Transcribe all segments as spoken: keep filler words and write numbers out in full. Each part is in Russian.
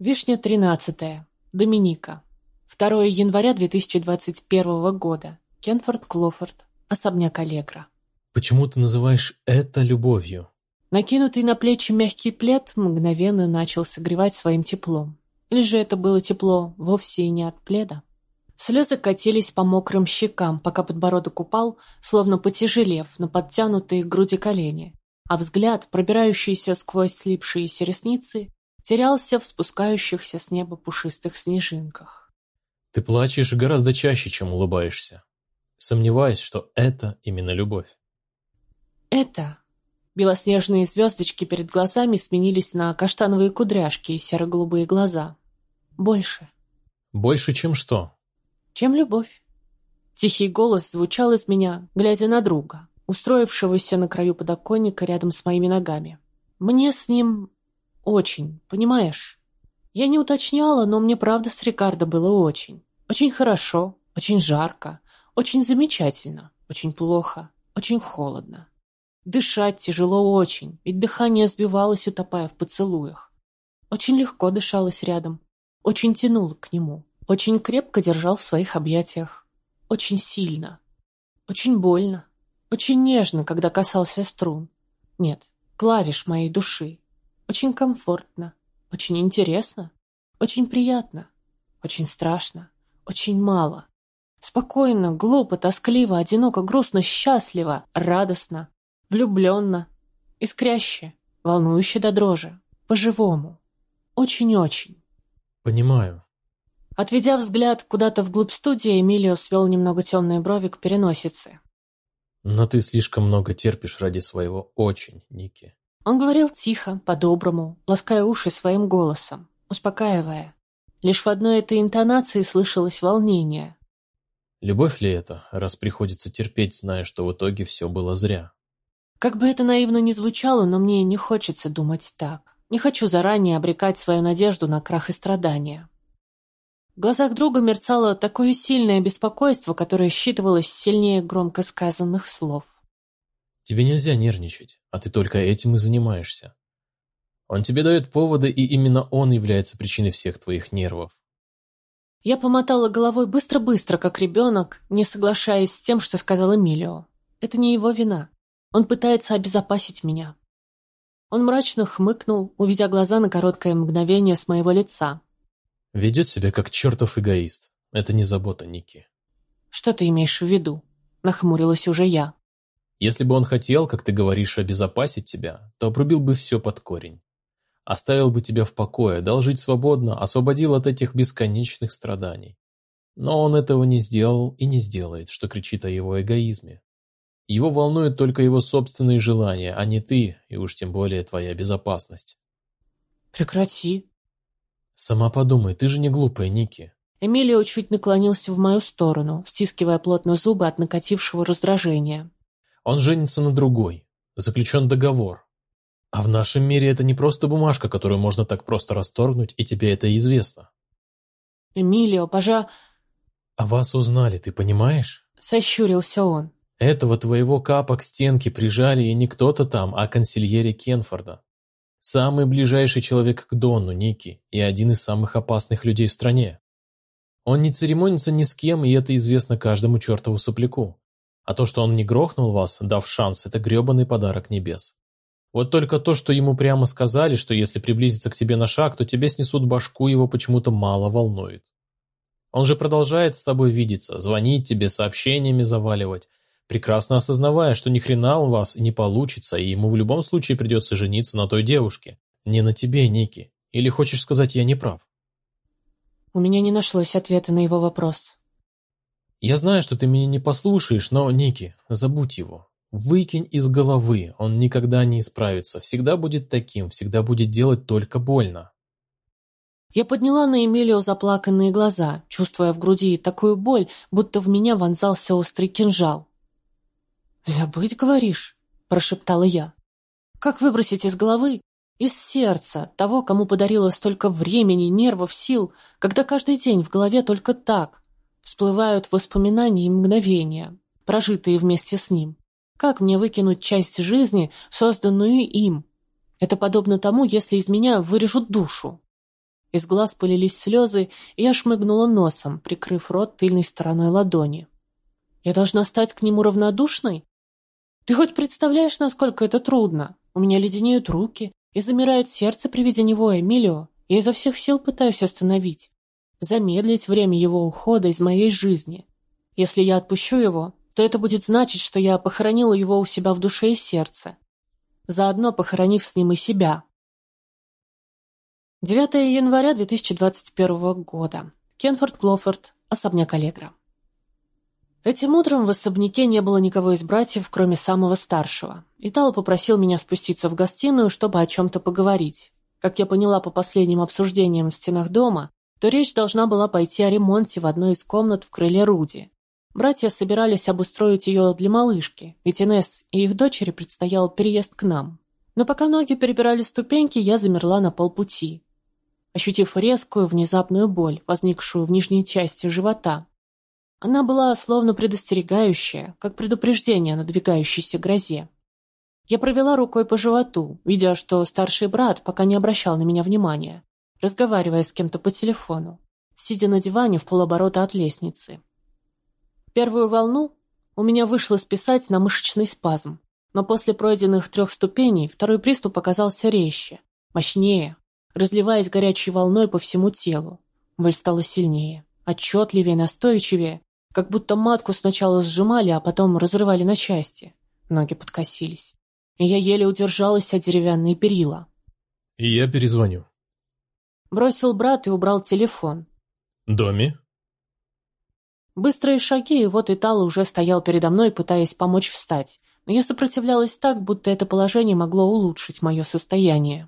Вишня тринадцатая. Доминика. второе января две тысячи двадцать первого года. Кенфорд Клофорд. Особняк Аллегро. Почему ты называешь это любовью? Накинутый на плечи мягкий плед мгновенно начал согревать своим теплом. Или же это было тепло вовсе и не от пледа? Слезы катились по мокрым щекам, пока подбородок упал, словно потяжелев на подтянутые к груди колени, а взгляд, пробирающийся сквозь слипшиеся ресницы, терялся в спускающихся с неба пушистых снежинках. Ты плачешь гораздо чаще, чем улыбаешься. Сомневаюсь, что это именно любовь. Это... Белоснежные звездочки перед глазами сменились на каштановые кудряшки и серо-голубые глаза. Больше. Больше, чем что? Чем любовь. Тихий голос звучал из меня, глядя на друга, устроившегося на краю подоконника рядом с моими ногами. Мне с ним очень, понимаешь? Я не уточняла, но мне правда с Рикардо было очень. Очень хорошо, очень жарко, очень замечательно, очень плохо, очень холодно. Дышать тяжело очень, ведь дыхание сбивалось, утопая в поцелуях. Очень легко дышалось рядом, очень тянуло к нему, очень крепко держал в своих объятиях, очень сильно, очень больно, очень нежно, когда касался струн. Нет, клавиш моей души. Очень комфортно, очень интересно, очень приятно, очень страшно, очень мало. Спокойно, глупо, тоскливо, одиноко, грустно, счастливо, радостно, влюбленно, искряще, волнующе до дрожи, по-живому. Очень-очень. Понимаю. Отведя взгляд куда-то вглубь студии, Эмилио свел немного темные брови к переносице. Но ты слишком много терпишь ради своего «очень», Ники. Он говорил тихо, по-доброму, лаская уши своим голосом, успокаивая. Лишь в одной этой интонации слышалось волнение. Любовь ли это, раз приходится терпеть, зная, что в итоге все было зря? Как бы это наивно ни звучало, но мне не хочется думать так. Не хочу заранее обрекать свою надежду на крах и страдания. В глазах друга мерцало такое сильное беспокойство, которое считывалось сильнее громко сказанных слов. Тебе нельзя нервничать, а ты только этим и занимаешься. Он тебе дает поводы, и именно он является причиной всех твоих нервов. Я помотала головой быстро-быстро, как ребенок, не соглашаясь с тем, что сказал Эмилио. Это не его вина. Он пытается обезопасить меня. Он мрачно хмыкнул, уведя глаза на короткое мгновение с моего лица. Ведет себя как чертов эгоист. Это не забота, Ники. Что ты имеешь в виду? Нахмурилась уже я. Если бы он хотел, как ты говоришь, обезопасить тебя, то обрубил бы все под корень. Оставил бы тебя в покое, дал жить свободно, освободил от этих бесконечных страданий. Но он этого не сделал и не сделает, что кричит о его эгоизме. Его волнуют только его собственные желания, а не ты, и уж тем более твоя безопасность. Прекрати. Сама подумай, ты же не глупая, Ники. Эмилио чуть наклонился в мою сторону, стискивая плотно зубы от накатившего раздражения. Он женится на другой. Заключен договор. А в нашем мире это не просто бумажка, которую можно так просто расторгнуть, и тебе это известно. Эмилио, пожа... А вас узнали, ты понимаешь? Сощурился он. Этого твоего капа к стенке прижали и не кто-то там, а консильери Кенфорда. Самый ближайший человек к Дону, Ники, и один из самых опасных людей в стране. Он не церемонится ни с кем, и это известно каждому чертову сопляку. А то, что он не грохнул вас, дав шанс, это гребаный подарок небес. Вот только то, что ему прямо сказали, что если приблизиться к тебе на шаг, то тебе снесут башку, его почему-то мало волнует. Он же продолжает с тобой видеться, звонить тебе, сообщениями заваливать, прекрасно осознавая, что ни хрена у вас не получится, и ему в любом случае придется жениться на той девушке. Не на тебе, Ники. Или хочешь сказать, я не прав? У меня не нашлось ответа на его вопрос. Я знаю, что ты меня не послушаешь, но, Ники, забудь его. Выкинь из головы, он никогда не исправится, всегда будет таким, всегда будет делать только больно. Я подняла на Эмилио заплаканные глаза, чувствуя в груди такую боль, будто в меня вонзался острый кинжал. «Забыть, говоришь?» – прошептала я. «Как выбросить из головы, из сердца, того, кому подарила столько времени, нервов, сил, когда каждый день в голове только так всплывают воспоминания и мгновения, прожитые вместе с ним? Как мне выкинуть часть жизни, созданную им? Это подобно тому, если из меня вырежут душу». Из глаз полились слезы, и я шмыгнула носом, прикрыв рот тыльной стороной ладони. Я должна стать к нему равнодушной? Ты хоть представляешь, насколько это трудно? У меня леденеют руки и замирает сердце при виде него, Эмилио. Я изо всех сил пытаюсь остановить, замедлить время его ухода из моей жизни. Если я отпущу его, то это будет значить, что я похоронила его у себя в душе и сердце, заодно похоронив с ним и себя. девятого января две тысячи двадцать первого года. Кенфорд Клофорд, особняк Аллегро. Этим утром в особняке не было никого из братьев, кроме самого старшего. Итало попросил меня спуститься в гостиную, чтобы о чем-то поговорить. Как я поняла по последним обсуждениям в стенах дома, то речь должна была пойти о ремонте в одной из комнат в крыле Руди. Братья собирались обустроить ее для малышки, ведь Инесс и их дочери предстоял переезд к нам. Но пока ноги перебирали ступеньки, я замерла на полпути, ощутив резкую, внезапную боль, возникшую в нижней части живота. Она была словно предостерегающая, как предупреждение о надвигающейся грозе. Я провела рукой по животу, видя, что старший брат пока не обращал на меня внимания, разговаривая с кем-то по телефону, сидя на диване в полоборота от лестницы. Первую волну у меня вышло списать на мышечный спазм, но после пройденных трех ступеней второй приступ оказался резче, мощнее, разливаясь горячей волной по всему телу. Боль стала сильнее, отчетливее, настойчивее, как будто матку сначала сжимали, а потом разрывали на части. Ноги подкосились, и я еле удержалась от деревянные перила. И я перезвоню. Бросил брат и убрал телефон. Доми? Быстрые шаги, и вот Итало уже стоял передо мной, пытаясь помочь встать, но я сопротивлялась так, будто это положение могло улучшить мое состояние.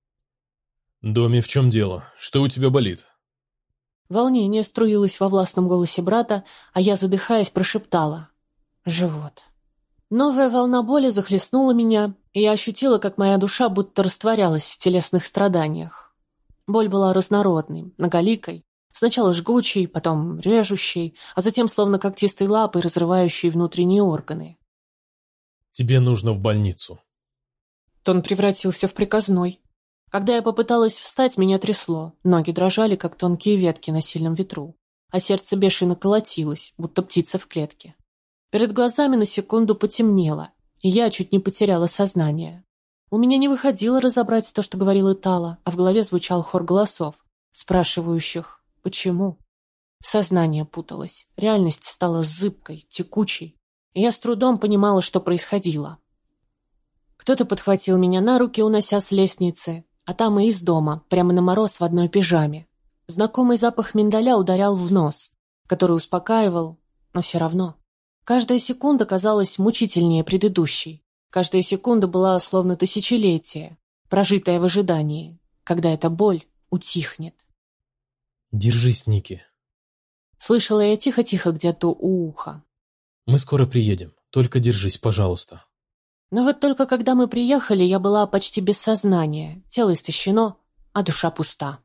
Доми, в чем дело? Что у тебя болит? Волнение струилось во властном голосе брата, а я, задыхаясь, прошептала: «Живот». Новая волна боли захлестнула меня, и я ощутила, как моя душа будто растворялась в телесных страданиях. Боль была разнородной, многоликой, сначала жгучей, потом режущей, а затем словно когтистой лапой, разрывающей внутренние органы. Тебе нужно в больницу. Тон превратился в приказной. Когда я попыталась встать, меня трясло, ноги дрожали, как тонкие ветки на сильном ветру, а сердце бешено колотилось, будто птица в клетке. Перед глазами на секунду потемнело, и я чуть не потеряла сознание. У меня не выходило разобрать то, что говорил Итало, а в голове звучал хор голосов, спрашивающих «почему?». Сознание путалось, реальность стала зыбкой, текучей, и я с трудом понимала, что происходило. Кто-то подхватил меня на руки, унося с лестницы, а там и из дома, прямо на мороз в одной пижаме. Знакомый запах миндаля ударял в нос, который успокаивал, но все равно. Каждая секунда казалась мучительнее предыдущей. Каждая секунда была словно тысячелетие, прожитое в ожидании, когда эта боль утихнет. Держись, Ники. Слышала я тихо-тихо где-то у уха. Мы скоро приедем, только держись, пожалуйста. Но вот только когда мы приехали, я была почти без сознания, тело истощено, а душа пуста.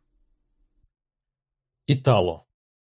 Итало.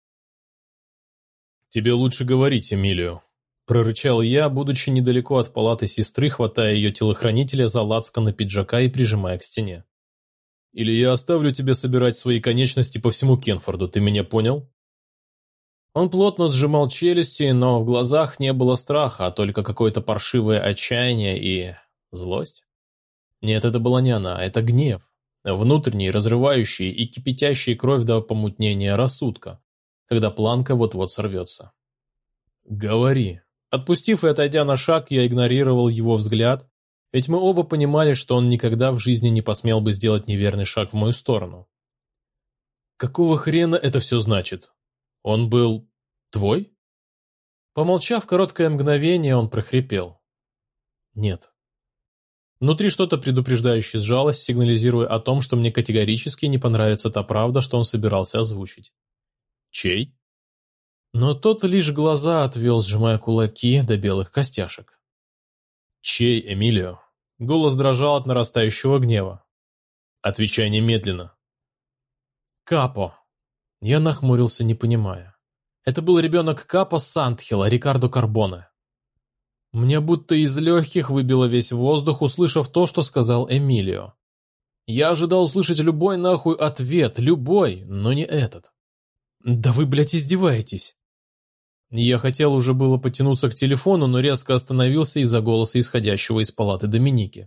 Тебе лучше говорить, Эмилио. Прорычал я, будучи недалеко от палаты сестры, хватая ее телохранителя за лацканы пиджака и прижимая к стене. Или я оставлю тебе собирать свои конечности по всему Кенфорду, ты меня понял? Он плотно сжимал челюсти, но в глазах не было страха, а только какое-то паршивое отчаяние и... злость? Нет, это была не она, это гнев. Внутренний, разрывающий и кипятящий кровь до помутнения рассудка, когда планка вот-вот сорвется. «Говори». Отпустив и отойдя на шаг, я игнорировал его взгляд, ведь мы оба понимали, что он никогда в жизни не посмел бы сделать неверный шаг в мою сторону. «Какого хрена это все значит? Он был... твой?» Помолчав короткое мгновение, он прохрипел. «Нет». Внутри что-то предупреждающе сжалось, сигнализируя о том, что мне категорически не понравится та правда, что он собирался озвучить. «Чей?» Но тот лишь глаза отвел, сжимая кулаки до белых костяшек. «Чей, Эмилио?» Голос дрожал от нарастающего гнева. «Отвечай немедленно». «Капо». Я нахмурился, не понимая. Это был ребенок Капо Сантхела, Рикардо Карбоне. Мне будто из легких выбило весь воздух, услышав то, что сказал Эмилио. Я ожидал услышать любой нахуй ответ, любой, но не этот. Да вы, блядь, издеваетесь. Я хотел уже было потянуться к телефону, но резко остановился из-за голоса исходящего из палаты Доминики.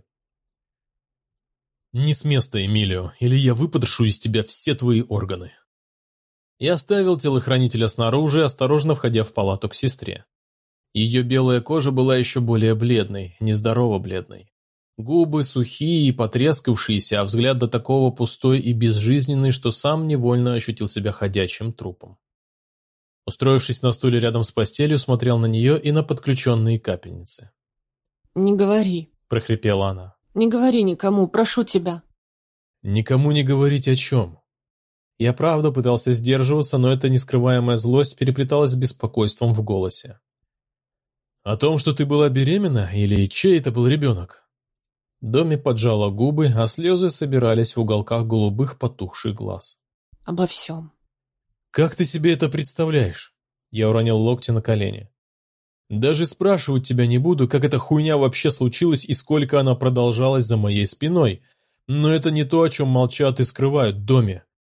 «Не с места, Эмилио, или я выпотрошу из тебя все твои органы». Я оставил телохранителя снаружи, осторожно входя в палату к сестре. Ее белая кожа была еще более бледной, нездорово бледной. Губы сухие и потрескавшиеся, а взгляд до такого пустой и безжизненный, что сам невольно ощутил себя ходячим трупом. Устроившись на стуле рядом с постелью, смотрел на нее и на подключенные капельницы. «Не говори», — прохрипела она. «Не говори никому, прошу тебя». «Никому не говорить о чем?» Я правда пытался сдерживаться, но эта нескрываемая злость переплеталась с беспокойством в голосе. «О том, что ты была беременна, или чей это был ребенок?» Доми поджала губы, а слезы собирались в уголках голубых потухших глаз. «Обо всем». «Как ты себе это представляешь?» Я уронил локти на колени. «Даже спрашивать тебя не буду, как эта хуйня вообще случилась и сколько она продолжалась за моей спиной, но это не то, о чем молчат и скрывают Доми».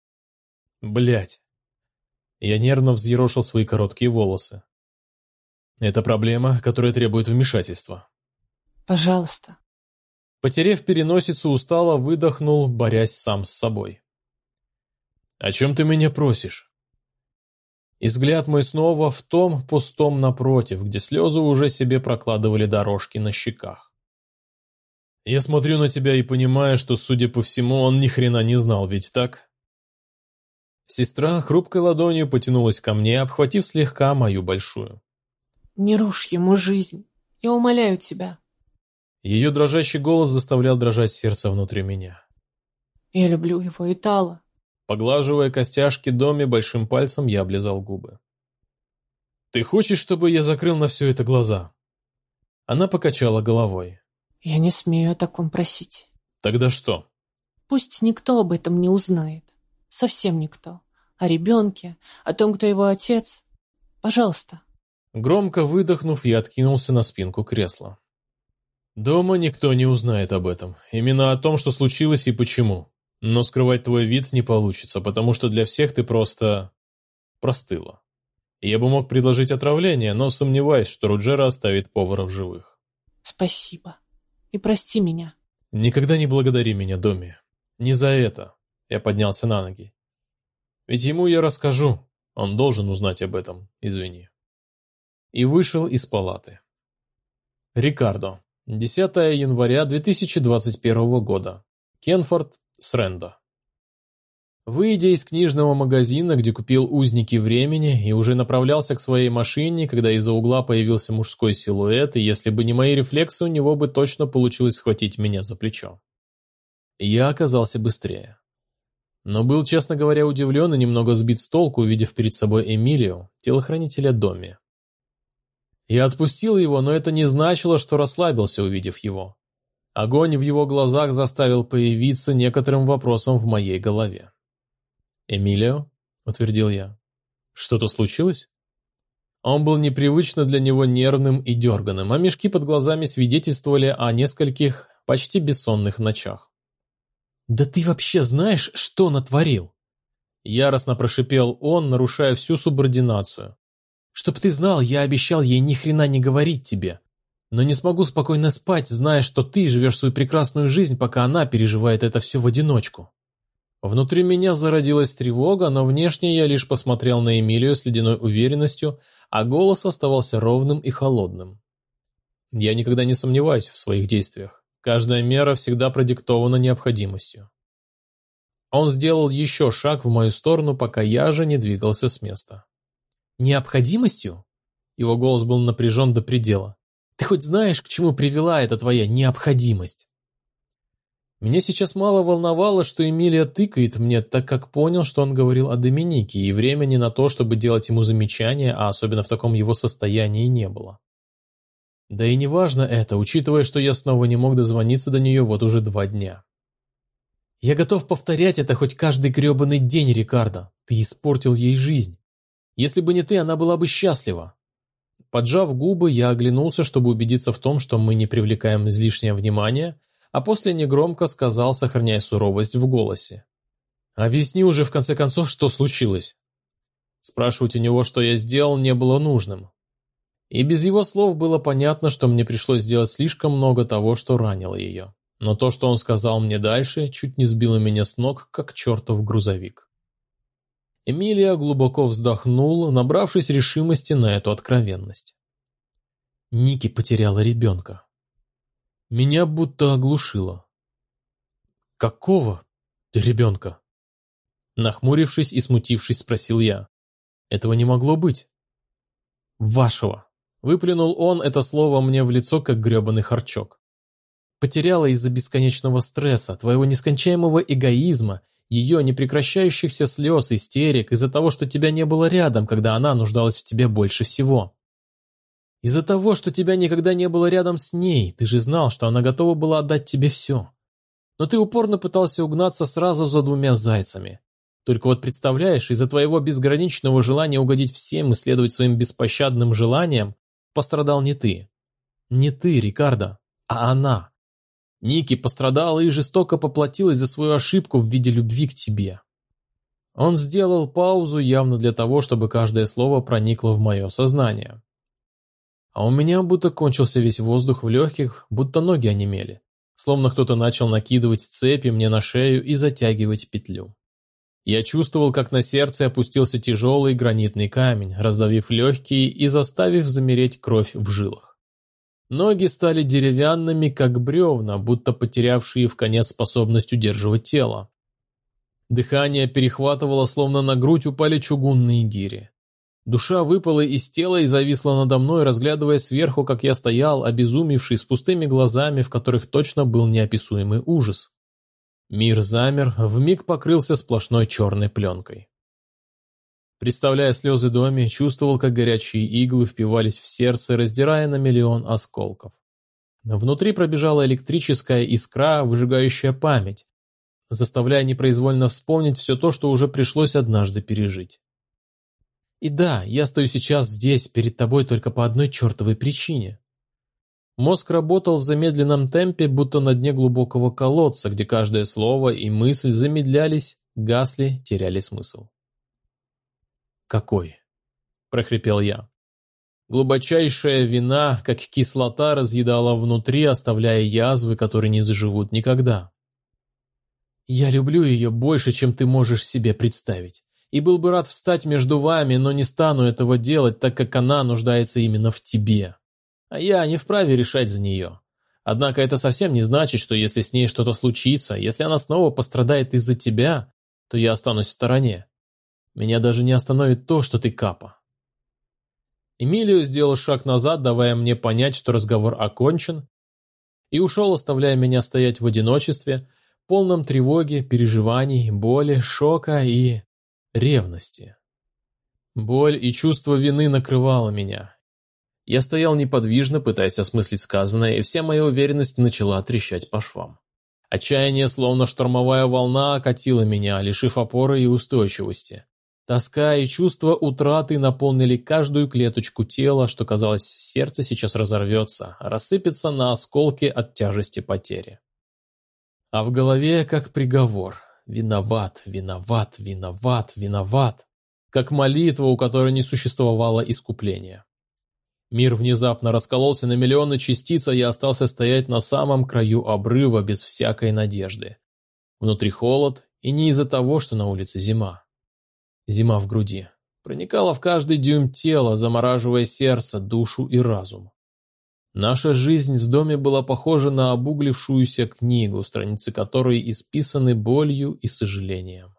Блять. Я нервно взъерошил свои короткие волосы. Это проблема, которая требует вмешательства. «Пожалуйста». Потерев переносицу, устало выдохнул, борясь сам с собой. «О чем ты меня просишь?» И взгляд мой снова в том пустом напротив, где слезы уже себе прокладывали дорожки на щеках. «Я смотрю на тебя и понимаю, что, судя по всему, он ни хрена не знал, ведь так?» Сестра хрупкой ладонью потянулась ко мне, обхватив слегка мою большую. «Не рушь ему жизнь, я умоляю тебя». Ее дрожащий голос заставлял дрожать сердце внутри меня. «Я люблю его, Итало». Поглаживая костяшки Доми большим пальцем, я облизал губы. «Ты хочешь, чтобы я закрыл на все это глаза?» Она покачала головой. «Я не смею о таком просить». «Тогда что?» «Пусть никто об этом не узнает. Совсем никто. О ребенке, о том, кто его отец. Пожалуйста». Громко выдохнув, я откинулся на спинку кресла. «Дома никто не узнает об этом. Именно о том, что случилось и почему. Но скрывать твой вид не получится, потому что для всех ты просто... простыла. Я бы мог предложить отравление, но сомневаюсь, что Руджера оставит повара в живых». «Спасибо. И прости меня». «Никогда не благодари меня, Доми. Не за это». Я поднялся на ноги. «Ведь ему я расскажу. Он должен узнать об этом. Извини». И вышел из палаты. Рикардо. десятое января две тысячи двадцать первого года. Кенфорд, Срендо. Выйдя из книжного магазина, где купил «Узники времени» и уже направлялся к своей машине, когда из-за угла появился мужской силуэт, и если бы не мои рефлексы, у него бы точно получилось схватить меня за плечо. Я оказался быстрее. Но был, честно говоря, удивлен и немного сбит с толку, увидев перед собой Эмилио, телохранителя Доми. Я отпустил его, но это не значило, что расслабился, увидев его. Огонь в его глазах заставил появиться некоторым вопросом в моей голове. «Эмилио?» — утвердил я. «Что-то случилось?» Он был непривычно для него нервным и дерганым, а мешки под глазами свидетельствовали о нескольких почти бессонных ночах. «Да ты вообще знаешь, что натворил?» Яростно прошипел он, нарушая всю субординацию. «Чтоб ты знал, я обещал ей ни хрена не говорить тебе. Но не смогу спокойно спать, зная, что ты живешь свою прекрасную жизнь, пока она переживает это все в одиночку». Внутри меня зародилась тревога, но внешне я лишь посмотрел на Эмилию с ледяной уверенностью, а голос оставался ровным и холодным. Я никогда не сомневаюсь в своих действиях. Каждая мера всегда продиктована необходимостью. Он сделал еще шаг в мою сторону, пока я же не двигался с места. «Необходимостью?» Его голос был напряжен до предела. «Ты хоть знаешь, к чему привела эта твоя необходимость?» Меня сейчас мало волновало, что Эмилия тыкает мне, так как понял, что он говорил о Доминике, и времени на то, чтобы делать ему замечания, а особенно в таком его состоянии, не было. Да и не важно это, учитывая, что я снова не мог дозвониться до нее вот уже два дня. «Я готов повторять это хоть каждый гребаный день, Рикардо. Ты испортил ей жизнь. Если бы не ты, она была бы счастлива». Поджав губы, я оглянулся, чтобы убедиться в том, что мы не привлекаем излишнее внимание, а после негромко сказал, сохраняя суровость в голосе. «Объясни уже в конце концов, что случилось». Спрашивать у него, что я сделал, не было нужным. И без его слов было понятно, что мне пришлось сделать слишком много того, что ранило ее. Но то, что он сказал мне дальше, чуть не сбило меня с ног, как чертов грузовик. Эмилия глубоко вздохнула, набравшись решимости на эту откровенность. Ники потеряла ребенка. Меня будто оглушило. «Какого ты ребенка?» Нахмурившись и смутившись, спросил я. «Этого не могло быть». «Вашего». Выплюнул он это слово мне в лицо, как гребаный харчок. «Потеряла из-за бесконечного стресса, твоего нескончаемого эгоизма, ее непрекращающихся слез, истерик, из-за того, что тебя не было рядом, когда она нуждалась в тебе больше всего. Из-за того, что тебя никогда не было рядом с ней, ты же знал, что она готова была отдать тебе все. Но ты упорно пытался угнаться сразу за двумя зайцами. Только вот представляешь, из-за твоего безграничного желания угодить всем и следовать своим беспощадным желаниям, пострадал не ты. Не ты, Рикардо, а она. Ники пострадала и жестоко поплатилась за свою ошибку в виде любви к тебе». Он сделал паузу явно для того, чтобы каждое слово проникло в мое сознание. А у меня будто кончился весь воздух в легких, будто ноги онемели. Словно кто-то начал накидывать цепи мне на шею и затягивать петлю. Я чувствовал, как на сердце опустился тяжелый гранитный камень, раздавив легкие и заставив замереть кровь в жилах. Ноги стали деревянными, как бревна, будто потерявшие вконец способность удерживать тело. Дыхание перехватывало, словно на грудь упали чугунные гири. Душа выпала из тела и зависла надо мной, разглядывая сверху, как я стоял, обезумевший, с пустыми глазами, в которых точно был неописуемый ужас. Мир замер, вмиг покрылся сплошной черной пленкой. Представляя слезы Доми, чувствовал, как горячие иглы впивались в сердце, раздирая на миллион осколков. Внутри пробежала электрическая искра, выжигающая память, заставляя непроизвольно вспомнить все то, что уже пришлось однажды пережить. И да, я стою сейчас здесь, перед тобой только по одной чертовой причине. Мозг работал в замедленном темпе, будто на дне глубокого колодца, где каждое слово и мысль замедлялись, гасли, теряли смысл. «Какой?» – прохрипел я. Глубочайшая вина, как кислота, разъедала внутри, оставляя язвы, которые не заживут никогда. «Я люблю ее больше, чем ты можешь себе представить. И был бы рад встать между вами, но не стану этого делать, так как она нуждается именно в тебе. А я не вправе решать за нее. Однако это совсем не значит, что если с ней что-то случится, если она снова пострадает из-за тебя, то я останусь в стороне. Меня даже не остановит то, что ты Капа». Эмилио сделал шаг назад, давая мне понять, что разговор окончен, и ушел, оставляя меня стоять в одиночестве, полном тревоги, переживаний, боли, шока и ревности. Боль и чувство вины накрывало меня. Я стоял неподвижно, пытаясь осмыслить сказанное, и вся моя уверенность начала трещать по швам. Отчаяние, словно штормовая волна, окатило меня, лишив опоры и устойчивости. Тоска и чувство утраты наполнили каждую клеточку тела, что, казалось, сердце сейчас разорвется, рассыпется на осколки от тяжести потери. А в голове как приговор. Виноват, виноват, виноват, виноват. Как молитва, у которой не существовало искупления. Мир внезапно раскололся на миллионы частиц, а я остался стоять на самом краю обрыва без всякой надежды. Внутри холод, и не из-за того, что на улице зима. Зима в груди. Проникала в каждый дюйм тела, замораживая сердце, душу и разум. Наша жизнь с Доми была похожа на обуглившуюся книгу, страницы которой исписаны болью и сожалением.